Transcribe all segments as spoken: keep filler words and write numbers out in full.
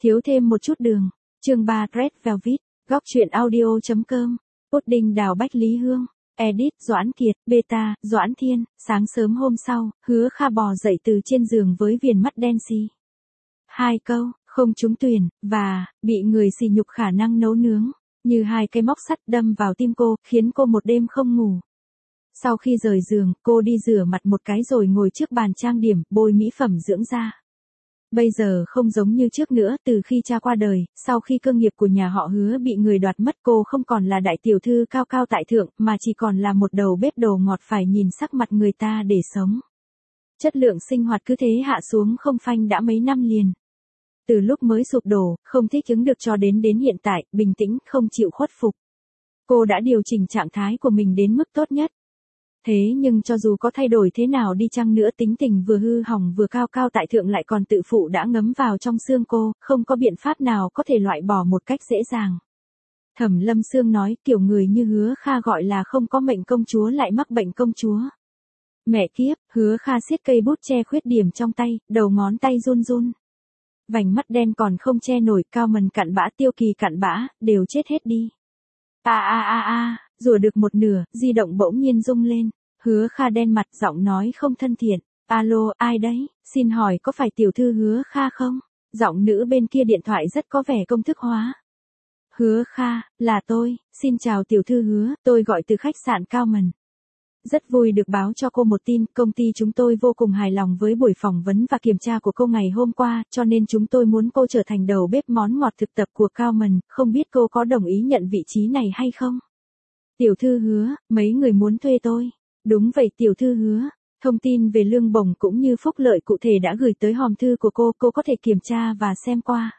Thiếu thêm một chút đường. Chương ba Red Velvet, góc truyện audio chấm com. Pudding đào Bách Lý Hương. Edit Doãn Kiệt, Beta, Doãn Thiên. Sáng sớm hôm sau, Hứa Kha bò dậy từ trên giường với viền mắt đen xì. Hai câu, không trúng tuyển, và, bị người sỉ nhục khả năng nấu nướng, như hai cây móc sắt đâm vào tim cô, khiến cô một đêm không ngủ. Sau khi rời giường, cô đi rửa mặt một cái rồi ngồi trước bàn trang điểm, bôi mỹ phẩm dưỡng da. Bây giờ không giống như trước nữa, từ khi cha qua đời, sau khi cơ nghiệp của nhà họ Hứa bị người đoạt mất, cô không còn là đại tiểu thư cao cao tại thượng, mà chỉ còn là một đầu bếp đồ ngọt phải nhìn sắc mặt người ta để sống. Chất lượng sinh hoạt cứ thế hạ xuống không phanh đã mấy năm liền. Từ lúc mới sụp đổ, không thích ứng được cho đến đến hiện tại, bình tĩnh, không chịu khuất phục. Cô đã điều chỉnh trạng thái của mình đến mức tốt nhất. Thế nhưng cho dù có thay đổi thế nào đi chăng nữa, tính tình vừa hư hỏng vừa cao cao tại thượng lại còn tự phụ đã ngấm vào trong xương cô, không có biện pháp nào có thể loại bỏ một cách dễ dàng. Thẩm Lâm Sương nói, kiểu người như Hứa Kha gọi là không có mệnh công chúa lại mắc bệnh công chúa. Mẹ kiếp, Hứa Kha siết cây bút che khuyết điểm trong tay, đầu ngón tay run run. Vành mắt đen còn không che nổi, Cao Mần cặn bã, Tiêu Kỳ cặn bã, đều chết hết đi. A a a a, rủa được một nửa, di động bỗng nhiên rung lên. Hứa Kha đen mặt, giọng nói không thân thiện. Alo, ai đấy, xin hỏi có phải tiểu thư Hứa Kha không? Giọng nữ bên kia điện thoại rất có vẻ công thức hóa. Hứa Kha, là tôi, xin chào tiểu thư Hứa, tôi gọi từ khách sạn Cao Mần. Rất vui được báo cho cô một tin, công ty chúng tôi vô cùng hài lòng với buổi phỏng vấn và kiểm tra của cô ngày hôm qua, cho nên chúng tôi muốn cô trở thành đầu bếp món ngọt thực tập của Cao Mần, không biết cô có đồng ý nhận vị trí này hay không? Tiểu thư Hứa, mấy người muốn thuê tôi. Đúng vậy tiểu thư Hứa, thông tin về lương bổng cũng như phúc lợi cụ thể đã gửi tới hòm thư của cô, cô có thể kiểm tra và xem qua.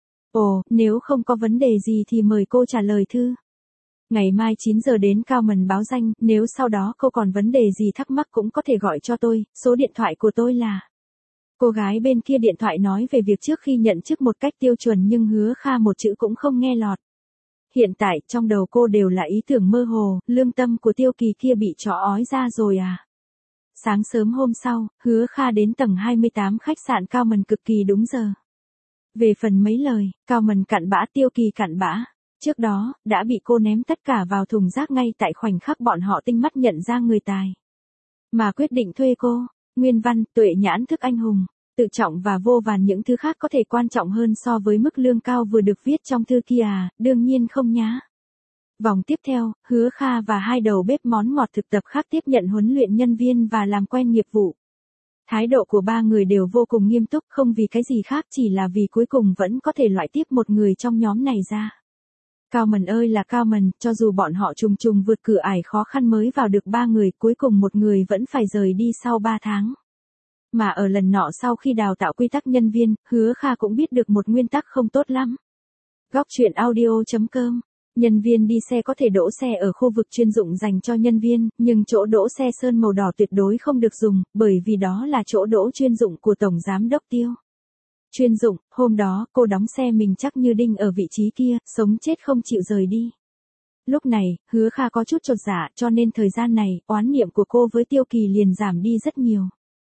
Ồ, nếu không có vấn đề gì thì mời cô trả lời thư. Ngày mai chín giờ đến Cao Mần báo danh, nếu sau đó cô còn vấn đề gì thắc mắc cũng có thể gọi cho tôi, số điện thoại của tôi là... Cô gái bên kia điện thoại nói về việc trước khi nhận chức một cách tiêu chuẩn nhưng Hứa Kha một chữ cũng không nghe lọt. Hiện tại, trong đầu cô đều là ý tưởng mơ hồ, lương tâm của Tiêu Kỳ kia bị chó ói ra rồi à. Sáng sớm hôm sau, Hứa Kha đến tầng hai mươi tám khách sạn Cao Mần cực kỳ đúng giờ. Về phần mấy lời, Cao Mần cặn bã, Tiêu Kỳ cặn bã. Trước đó, đã bị cô ném tất cả vào thùng rác ngay tại khoảnh khắc bọn họ tinh mắt nhận ra người tài. Mà quyết định thuê cô, nguyên văn, tuệ nhãn thức anh hùng, tự trọng và vô vàn những thứ khác có thể quan trọng hơn so với mức lương cao vừa được viết trong thư kia à, đương nhiên không nhá. Vòng tiếp theo, Hứa Kha và hai đầu bếp món ngọt thực tập khác tiếp nhận huấn luyện nhân viên và làm quen nghiệp vụ. Thái độ của ba người đều vô cùng nghiêm túc, không vì cái gì khác, chỉ là vì cuối cùng vẫn có thể loại tiếp một người trong nhóm này ra. Cao Mần ơi là Cao Mần, cho dù bọn họ trùng trùng vượt cửa ải khó khăn mới vào được ba người, cuối cùng một người vẫn phải rời đi sau ba tháng. Mà ở lần nọ sau khi đào tạo quy tắc nhân viên, Hứa Kha cũng biết được một nguyên tắc không tốt lắm. Góc truyện audio chấm com. Nhân viên đi xe có thể đỗ xe ở khu vực chuyên dụng dành cho nhân viên, nhưng chỗ đỗ xe sơn màu đỏ tuyệt đối không được dùng, bởi vì đó là chỗ đỗ chuyên dụng của Tổng Giám Đốc Tiêu. Chuyên dụng, hôm đó, cô đóng xe mình chắc như đinh ở vị trí kia, sống chết không chịu rời đi. Lúc này, Hứa Kha có chút chột dạ, cho nên thời gian này, oán niệm của cô với Tiêu Kỳ liền giảm đi rất nhiều.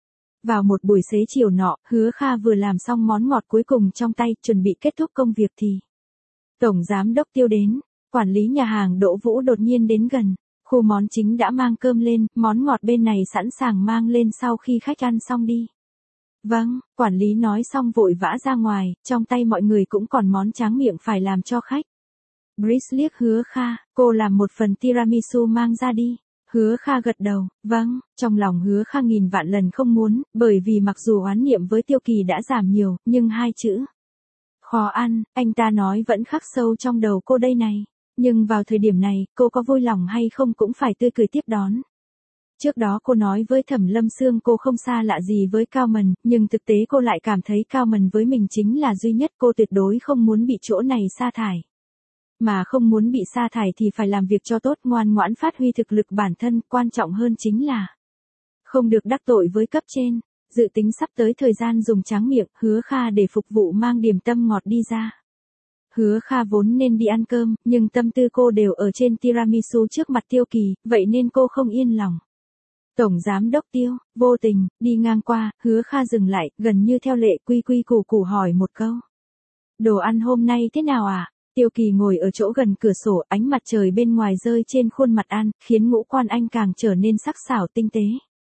Vào một buổi xế chiều nọ, Hứa Kha vừa làm xong món ngọt cuối cùng trong tay, chuẩn bị kết thúc công việc thì... Tổng Giám Đốc Tiêu đến, quản lý nhà hàng Đỗ Vũ đột nhiên đến gần. Khu món chính đã mang cơm lên, món ngọt bên này sẵn sàng mang lên sau khi khách ăn xong đi. Vâng, quản lý nói xong vội vã ra ngoài, trong tay mọi người cũng còn món tráng miệng phải làm cho khách. Brice liếc Hứa Kha, cô làm một phần tiramisu mang ra đi. Hứa Kha gật đầu, vâng, trong lòng Hứa Kha nghìn vạn lần không muốn, bởi vì mặc dù oán niệm với Tiêu Kỳ đã giảm nhiều, nhưng hai chữ khó ăn, anh ta nói vẫn khắc sâu trong đầu cô đây này. Nhưng vào thời điểm này, cô có vui lòng hay không cũng phải tươi cười tiếp đón. Trước đó cô nói với Thẩm Lâm Sương cô không xa lạ gì với Cao Mần, nhưng thực tế cô lại cảm thấy Cao Mần với mình chính là duy nhất, cô tuyệt đối không muốn bị chỗ này sa thải. Mà không muốn bị sa thải thì phải làm việc cho tốt, ngoan ngoãn phát huy thực lực bản thân, quan trọng hơn chính là không được đắc tội với cấp trên. Dự tính sắp tới thời gian dùng tráng miệng, Hứa Kha để phục vụ mang điểm tâm ngọt đi ra. Hứa Kha vốn nên đi ăn cơm, nhưng tâm tư cô đều ở trên tiramisu trước mặt Tiêu Kỳ, vậy nên cô không yên lòng. Tổng Giám Đốc Tiêu, vô tình, đi ngang qua, Hứa Kha dừng lại, gần như theo lệ quy quy củ củ hỏi một câu. Đồ ăn hôm nay thế nào à? Tiêu Kỳ ngồi ở chỗ gần cửa sổ, ánh mặt trời bên ngoài rơi trên khuôn mặt anh, khiến ngũ quan anh càng trở nên sắc sảo tinh tế.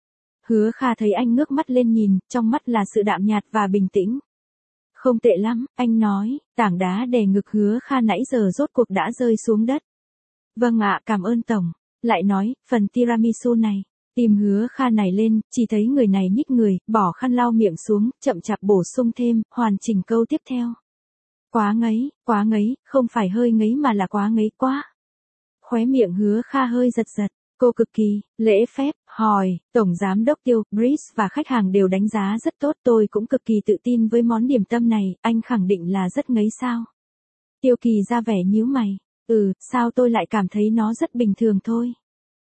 Hứa Kha thấy anh ngước mắt lên nhìn, trong mắt là sự đạm nhạt và bình tĩnh. Không tệ lắm, anh nói, tảng đá đè ngực Hứa Kha nãy giờ rốt cuộc đã rơi xuống đất. Vâng ạ, cảm ơn tổng. Lại nói, phần tiramisu này. Tim Hứa Kha này lên, chỉ thấy người này nhích người, bỏ khăn lau miệng xuống, chậm chạp bổ sung thêm, hoàn chỉnh câu tiếp theo. Quá ngấy, quá ngấy, không phải hơi ngấy mà là quá ngấy quá. Khóe miệng Hứa Kha hơi giật giật, cô cực kỳ, lễ phép, hỏi, Tổng Giám Đốc Tiêu, Breeze và khách hàng đều đánh giá rất tốt, tôi cũng cực kỳ tự tin với món điểm tâm này, anh khẳng định là rất ngấy sao. Tiêu Kỳ ra vẻ nhíu mày, ừ, sao tôi lại cảm thấy nó rất bình thường thôi.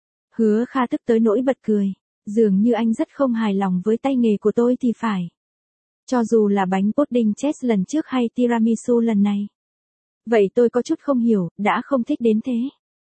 Hứa Kha tức tới nỗi bật cười, dường như anh rất không hài lòng với tay nghề của tôi thì phải. Cho dù là bánh pudding chess lần trước hay tiramisu lần này. Vậy tôi có chút không hiểu, đã không thích đến thế.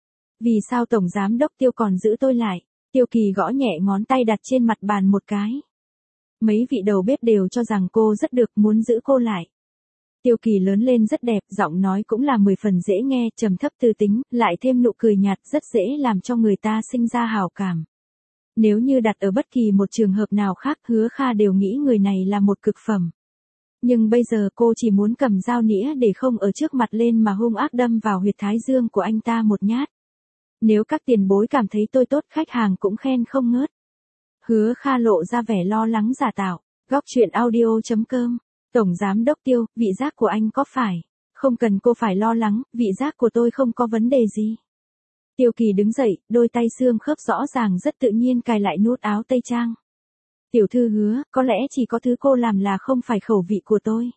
Vì sao Tổng Giám Đốc Tiêu còn giữ tôi lại? Tiêu Kỳ gõ nhẹ ngón tay đặt trên mặt bàn một cái. Mấy vị đầu bếp đều cho rằng cô rất được, muốn giữ cô lại. Tiêu Kỳ lớn lên rất đẹp, giọng nói cũng là mười phần dễ nghe, trầm thấp tư tính, lại thêm nụ cười nhạt rất dễ làm cho người ta sinh ra hảo cảm. Nếu như đặt ở bất kỳ một trường hợp nào khác, Hứa Kha đều nghĩ người này là một cực phẩm. Nhưng bây giờ cô chỉ muốn cầm dao nĩa để không ở trước mặt lên mà hung ác đâm vào huyệt thái dương của anh ta một nhát. Nếu các tiền bối cảm thấy tôi tốt, khách hàng cũng khen không ngớt. Hứa Kha lộ ra vẻ lo lắng giả tạo. Góc truyện audio chấm com. Tổng Giám Đốc Tiêu, vị giác của anh có phải? Không cần cô phải lo lắng, vị giác của tôi không có vấn đề gì. Tiêu Kỳ đứng dậy, đôi tay xương khớp rõ ràng rất tự nhiên cài lại nút áo tây trang. Tiểu thư Hứa, có lẽ chỉ có thứ cô làm là không phải khẩu vị của tôi.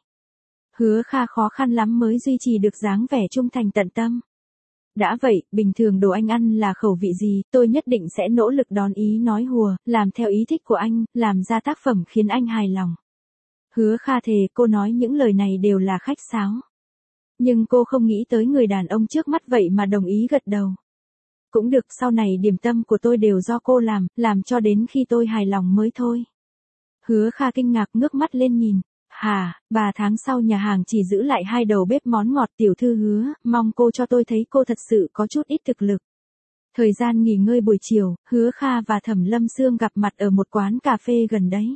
Hứa Kha khó khăn lắm mới duy trì được dáng vẻ trung thành tận tâm. Đã vậy, bình thường đồ anh ăn là khẩu vị gì, tôi nhất định sẽ nỗ lực đón ý nói hùa, làm theo ý thích của anh, làm ra tác phẩm khiến anh hài lòng. Hứa Kha thề cô nói những lời này đều là khách sáo. Nhưng cô không nghĩ tới người đàn ông trước mắt vậy mà đồng ý gật đầu. Cũng được, sau này điểm tâm của tôi đều do cô làm, làm cho đến khi tôi hài lòng mới thôi. Hứa Kha kinh ngạc ngước mắt lên nhìn. Hà, ba tháng sau nhà hàng chỉ giữ lại hai đầu bếp món ngọt. Tiểu thư Hứa, mong cô cho tôi thấy cô thật sự có chút ít thực lực. Thời gian nghỉ ngơi buổi chiều, Hứa Kha và Thẩm Lâm Sương gặp mặt ở một quán cà phê gần đấy.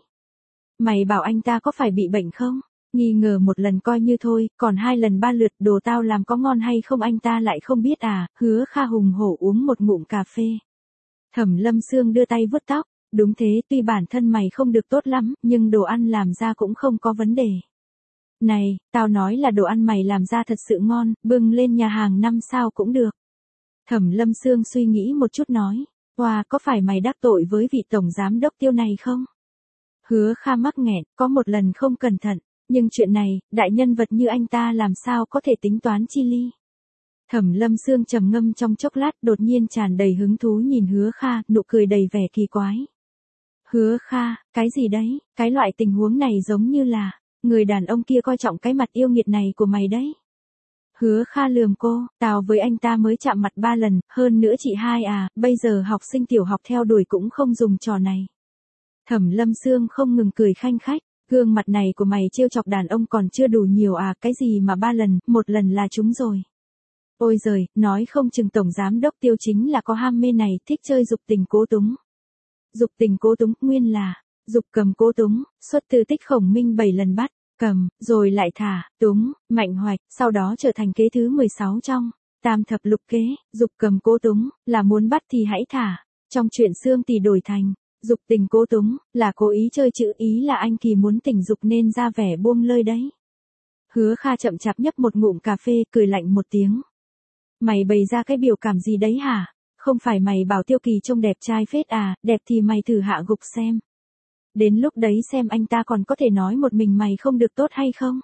Mày bảo anh ta có phải bị bệnh không? Nghi ngờ một lần coi như thôi, còn hai lần ba lượt đồ tao làm có ngon hay không anh ta lại không biết à? Hứa Kha hùng hổ uống một ngụm cà phê. Thẩm Lâm Sương đưa tay vuốt tóc. Đúng thế, tuy bản thân mày không được tốt lắm, nhưng đồ ăn làm ra cũng không có vấn đề. Này, tao nói là đồ ăn mày làm ra thật sự ngon, bưng lên nhà hàng năm sao cũng được. Thẩm Lâm Sương suy nghĩ một chút nói, wow, có phải mày đắc tội với vị Tổng Giám Đốc Tiêu này không? Hứa Kha mắc nghẹn, có một lần không cẩn thận, nhưng chuyện này, đại nhân vật như anh ta làm sao có thể tính toán chi ly. Thẩm Lâm Sương trầm ngâm trong chốc lát, đột nhiên tràn đầy hứng thú nhìn Hứa Kha, nụ cười đầy vẻ kỳ quái. Hứa Kha, cái gì đấy, cái loại tình huống này giống như là, người đàn ông kia coi trọng cái mặt yêu nghiệt này của mày đấy. Hứa Kha lườm cô, tao với anh ta mới chạm mặt ba lần, hơn nữa chị hai à, bây giờ học sinh tiểu học theo đuổi cũng không dùng trò này. Thẩm Lâm Sương không ngừng cười khanh khách, gương mặt này của mày trêu chọc đàn ông còn chưa đủ nhiều à, cái gì mà ba lần, một lần là chúng rồi. Ôi giời, nói không chừng Tổng Giám Đốc Tiêu chính là có ham mê này, thích chơi dục tình cố túng. Dục tình cố túng, nguyên là, dục cầm cố túng, xuất từ Tích Khổng Minh bảy lần bắt, cầm, rồi lại thả, túng, mạnh hoạch, sau đó trở thành kế thứ mười sáu trong, tam thập lục kế, dục cầm cố túng, là muốn bắt thì hãy thả, trong chuyện xương thì đổi thành, dục tình cố túng, là cố ý chơi chữ, ý là anh Kỳ muốn tình dục nên ra vẻ buông lơi đấy. Hứa Kha chậm chạp nhấp một ngụm cà phê, cười lạnh một tiếng. Mày bày ra cái biểu cảm gì đấy hả? Không phải mày bảo Tiêu Kỳ trông đẹp trai phết à, đẹp thì mày thử hạ gục xem. Đến lúc đấy xem anh ta còn có thể nói một mình mày không được tốt hay không?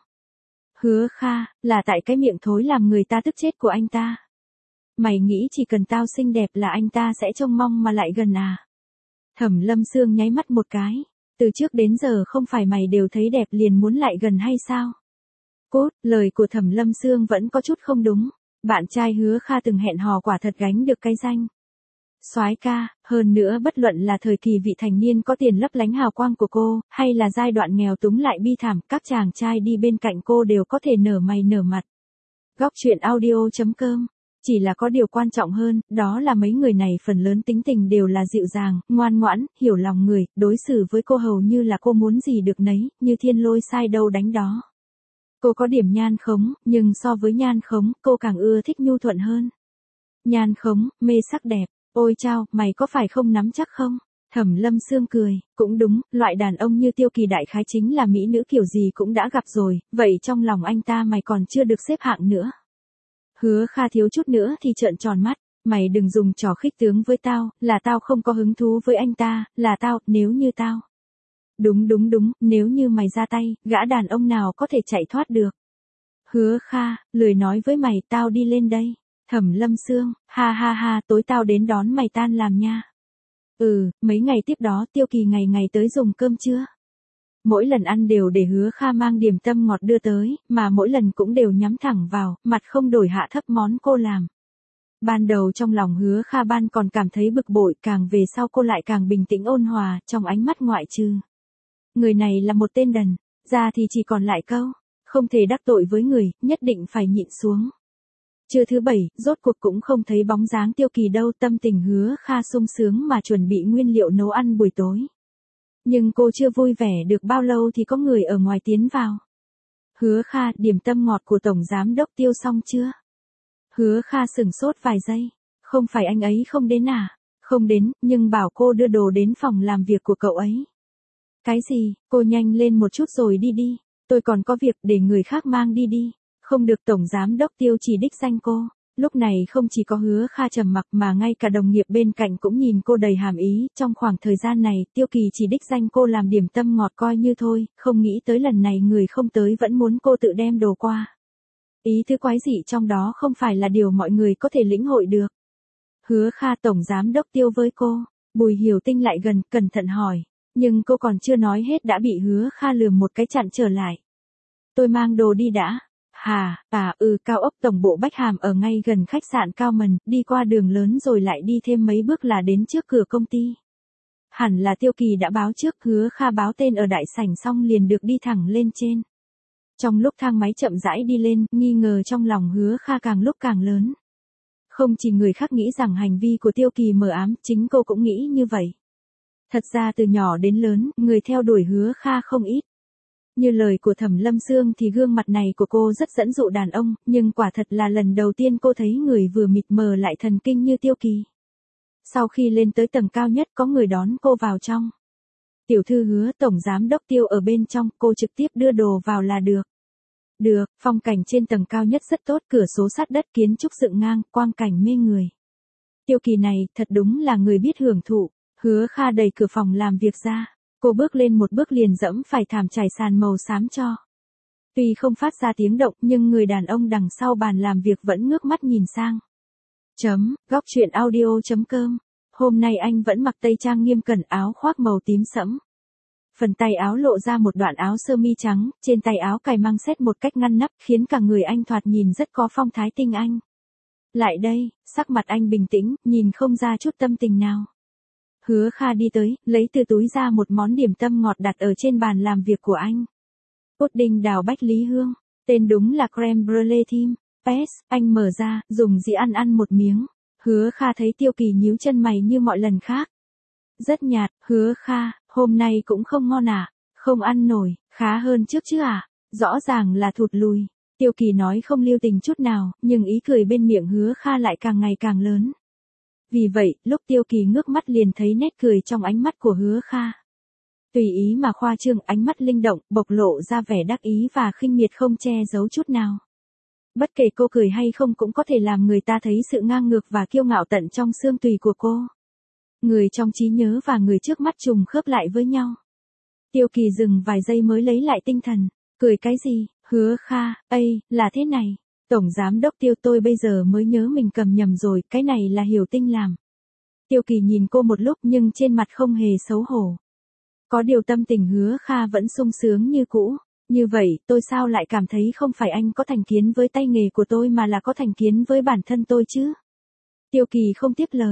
Hứa Kha, là tại cái miệng thối làm người ta tức chết của anh ta. Mày nghĩ chỉ cần tao xinh đẹp là anh ta sẽ trông mong mà lại gần à? Thẩm Lâm Sương nháy mắt một cái. Từ trước đến giờ không phải mày đều thấy đẹp liền muốn lại gần hay sao? Cốt, lời của Thẩm Lâm Sương vẫn có chút không đúng. Bạn trai Hứa Kha từng hẹn hò quả thật gánh được cái danh. Soái ca, hơn nữa bất luận là thời kỳ vị thành niên có tiền lấp lánh hào quang của cô, hay là giai đoạn nghèo túng lại bi thảm, các chàng trai đi bên cạnh cô đều có thể nở mày nở mặt. Góc truyện audio.com. Chỉ là có điều quan trọng hơn, đó là mấy người này phần lớn tính tình đều là dịu dàng, ngoan ngoãn, hiểu lòng người, đối xử với cô hầu như là cô muốn gì được nấy, như thiên lôi sai đâu đánh đó. Cô có điểm nhan khống, nhưng so với nhan khống, cô càng ưa thích nhu thuận hơn. Nhan khống, mê sắc đẹp, ôi chao, mày có phải không nắm chắc không? Thẩm Lâm Sương cười, cũng đúng, loại đàn ông như Tiêu Kỳ đại khái chính là mỹ nữ kiểu gì cũng đã gặp rồi, vậy trong lòng anh ta mày còn chưa được xếp hạng nữa. Hứa Kha thiếu chút nữa thì trợn tròn mắt, mày đừng dùng trò khích tướng với tao, là tao không có hứng thú với anh ta, là tao, nếu như tao. Đúng đúng đúng, nếu như mày ra tay, gã đàn ông nào có thể chạy thoát được. Hứa Kha, lười nói với mày, tao đi lên đây. Thẩm Lâm Sương, ha ha ha, tối tao đến đón mày tan làm nha. Ừ, mấy ngày tiếp đó Tiêu Kỳ ngày ngày tới dùng cơm trưa. Mỗi lần ăn đều để Hứa Kha mang điểm tâm ngọt đưa tới, mà mỗi lần cũng đều nhắm thẳng vào, mặt không đổi hạ thấp món cô làm. Ban đầu trong lòng Hứa Kha Ban còn cảm thấy bực bội, càng về sau cô lại càng bình tĩnh ôn hòa, trong ánh mắt ngoại trừ. Người này là một tên đần, ra thì chỉ còn lại câu, không thể đắc tội với người, nhất định phải nhịn xuống. Trưa thứ bảy, rốt cuộc cũng không thấy bóng dáng Tiêu Kỳ đâu, tâm tình Hứa Kha sung sướng mà chuẩn bị nguyên liệu nấu ăn buổi tối. Nhưng cô chưa vui vẻ được bao lâu thì có người ở ngoài tiến vào. Hứa Kha, điểm tâm ngọt của Tổng Giám Đốc Tiêu xong chưa? Hứa Kha sửng sốt vài giây. Không phải anh ấy không đến à? Không đến, nhưng bảo cô đưa đồ đến phòng làm việc của cậu ấy. Cái gì, cô nhanh lên một chút rồi đi đi. Tôi còn có việc để người khác mang đi đi. Không được Tổng Giám Đốc Tiêu chỉ đích danh cô. Lúc này không chỉ có Hứa Kha trầm mặc mà ngay cả đồng nghiệp bên cạnh cũng nhìn cô đầy hàm ý, trong khoảng thời gian này, Tiêu Kỳ chỉ đích danh cô làm điểm tâm ngọt coi như thôi, không nghĩ tới lần này người không tới vẫn muốn cô tự đem đồ qua. Ý thứ quái dị trong đó không phải là điều mọi người có thể lĩnh hội được. Hứa Kha Tổng Giám Đốc Tiêu với cô, Bùi Hiểu Tinh lại gần, cẩn thận hỏi, nhưng cô còn chưa nói hết đã bị Hứa Kha lườm một cái chặn trở lại. Tôi mang đồ đi đã. Hà, à ừ cao ốc tổng bộ Bách Hàm ở ngay gần khách sạn Cao Mần, đi qua đường lớn rồi lại đi thêm mấy bước là đến trước cửa công ty. Hẳn là Tiêu Kỳ đã báo trước, Hứa Kha báo tên ở đại sảnh xong liền được đi thẳng lên trên. Trong lúc thang máy chậm rãi đi lên, nghi ngờ trong lòng Hứa Kha càng lúc càng lớn. Không chỉ người khác nghĩ rằng hành vi của Tiêu Kỳ mờ ám, chính cô cũng nghĩ như vậy. Thật ra từ nhỏ đến lớn, người theo đuổi Hứa Kha không ít. Như lời của Thẩm Lâm Sương thì gương mặt này của cô rất dẫn dụ đàn ông, nhưng quả thật là lần đầu tiên cô thấy người vừa mịt mờ lại thần kinh như Tiêu Kỳ. Sau khi lên tới tầng cao nhất có người đón cô vào trong. Tiểu thư Hứa Tổng Giám Đốc Tiêu ở bên trong, cô trực tiếp đưa đồ vào là được. Được, phong cảnh trên tầng cao nhất rất tốt, cửa sổ sát đất kiến trúc dựng ngang, quang cảnh mê người. Tiêu Kỳ này, thật đúng là người biết hưởng thụ. Hứa Kha đẩy cửa phòng làm việc ra. Cô bước lên một bước liền dẫm phải thảm trải sàn màu xám cho. Tuy không phát ra tiếng động nhưng người đàn ông đằng sau bàn làm việc vẫn ngước mắt nhìn sang. Chấm, góc truyện audio.com. Hôm nay anh vẫn mặc tây trang nghiêm cẩn, áo khoác màu tím sẫm. Phần tay áo lộ ra một đoạn áo sơ mi trắng, trên tay áo cài măng xét một cách ngăn nắp khiến cả người anh thoạt nhìn rất có phong thái tinh anh. Lại đây, sắc mặt anh bình tĩnh, nhìn không ra chút tâm tình nào. Hứa Kha đi tới, lấy từ túi ra một món điểm tâm ngọt đặt ở trên bàn làm việc của anh. Pudding đào bách lý hương, tên đúng là creme brulee thim. Pes, anh mở ra, dùng dĩa ăn ăn một miếng. Hứa Kha thấy Tiêu Kỳ nhíu chân mày như mọi lần khác. Rất nhạt, Hứa Kha, hôm nay cũng không ngon à, không ăn nổi, khá hơn trước chứ à, rõ ràng là thụt lùi. Tiêu Kỳ nói không lưu tình chút nào, nhưng ý cười bên miệng Hứa Kha lại càng ngày càng lớn. Vì vậy, lúc Tiêu Kỳ ngước mắt liền thấy nét cười trong ánh mắt của Hứa Kha. Tùy ý mà khoa trương, ánh mắt linh động, bộc lộ ra vẻ đắc ý và khinh miệt không che giấu chút nào. Bất kể cô cười hay không cũng có thể làm người ta thấy sự ngang ngược và kiêu ngạo tận trong xương tùy của cô. Người trong trí nhớ và người trước mắt trùng khớp lại với nhau. Tiêu Kỳ dừng vài giây mới lấy lại tinh thần. Cười cái gì, Hứa Kha, ây, là thế này. Tổng Giám Đốc Tiêu, tôi bây giờ mới nhớ mình cầm nhầm rồi, cái này là Hiểu Tinh làm. Tiêu Kỳ nhìn cô một lúc nhưng trên mặt không hề xấu hổ. Có điều tâm tình Hứa Kha vẫn sung sướng như cũ. Như vậy, tôi sao lại cảm thấy không phải anh có thành kiến với tay nghề của tôi mà là có thành kiến với bản thân tôi chứ? Tiêu Kỳ không tiếp lời.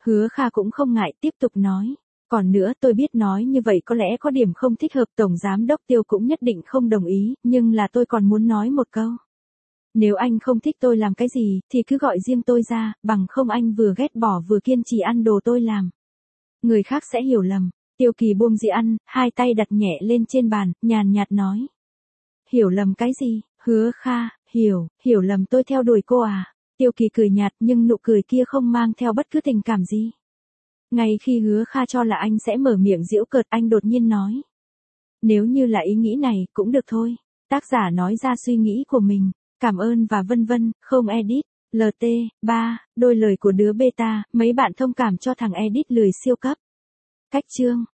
Hứa Kha cũng không ngại tiếp tục nói. Còn nữa tôi biết nói như vậy có lẽ có điểm không thích hợp, Tổng Giám Đốc Tiêu cũng nhất định không đồng ý, nhưng là tôi còn muốn nói một câu. Nếu anh không thích tôi làm cái gì, thì cứ gọi riêng tôi ra, bằng không anh vừa ghét bỏ vừa kiên trì ăn đồ tôi làm. Người khác sẽ hiểu lầm. Tiêu Kỳ buông dĩa ăn, hai tay đặt nhẹ lên trên bàn, nhàn nhạt nói. Hiểu lầm cái gì? Hứa Kha, hiểu, hiểu lầm tôi theo đuổi cô à? Tiêu Kỳ cười nhạt nhưng nụ cười kia không mang theo bất cứ tình cảm gì. Ngay khi Hứa Kha cho là anh sẽ mở miệng giễu cợt, anh đột nhiên nói. Nếu như là ý nghĩ này, cũng được thôi. Tác giả nói ra suy nghĩ của mình. Cảm ơn và vân vân, không edit. lờ tê, ba, đôi lời của đứa beta, mấy bạn thông cảm cho thằng edit lười siêu cấp. Cách chương.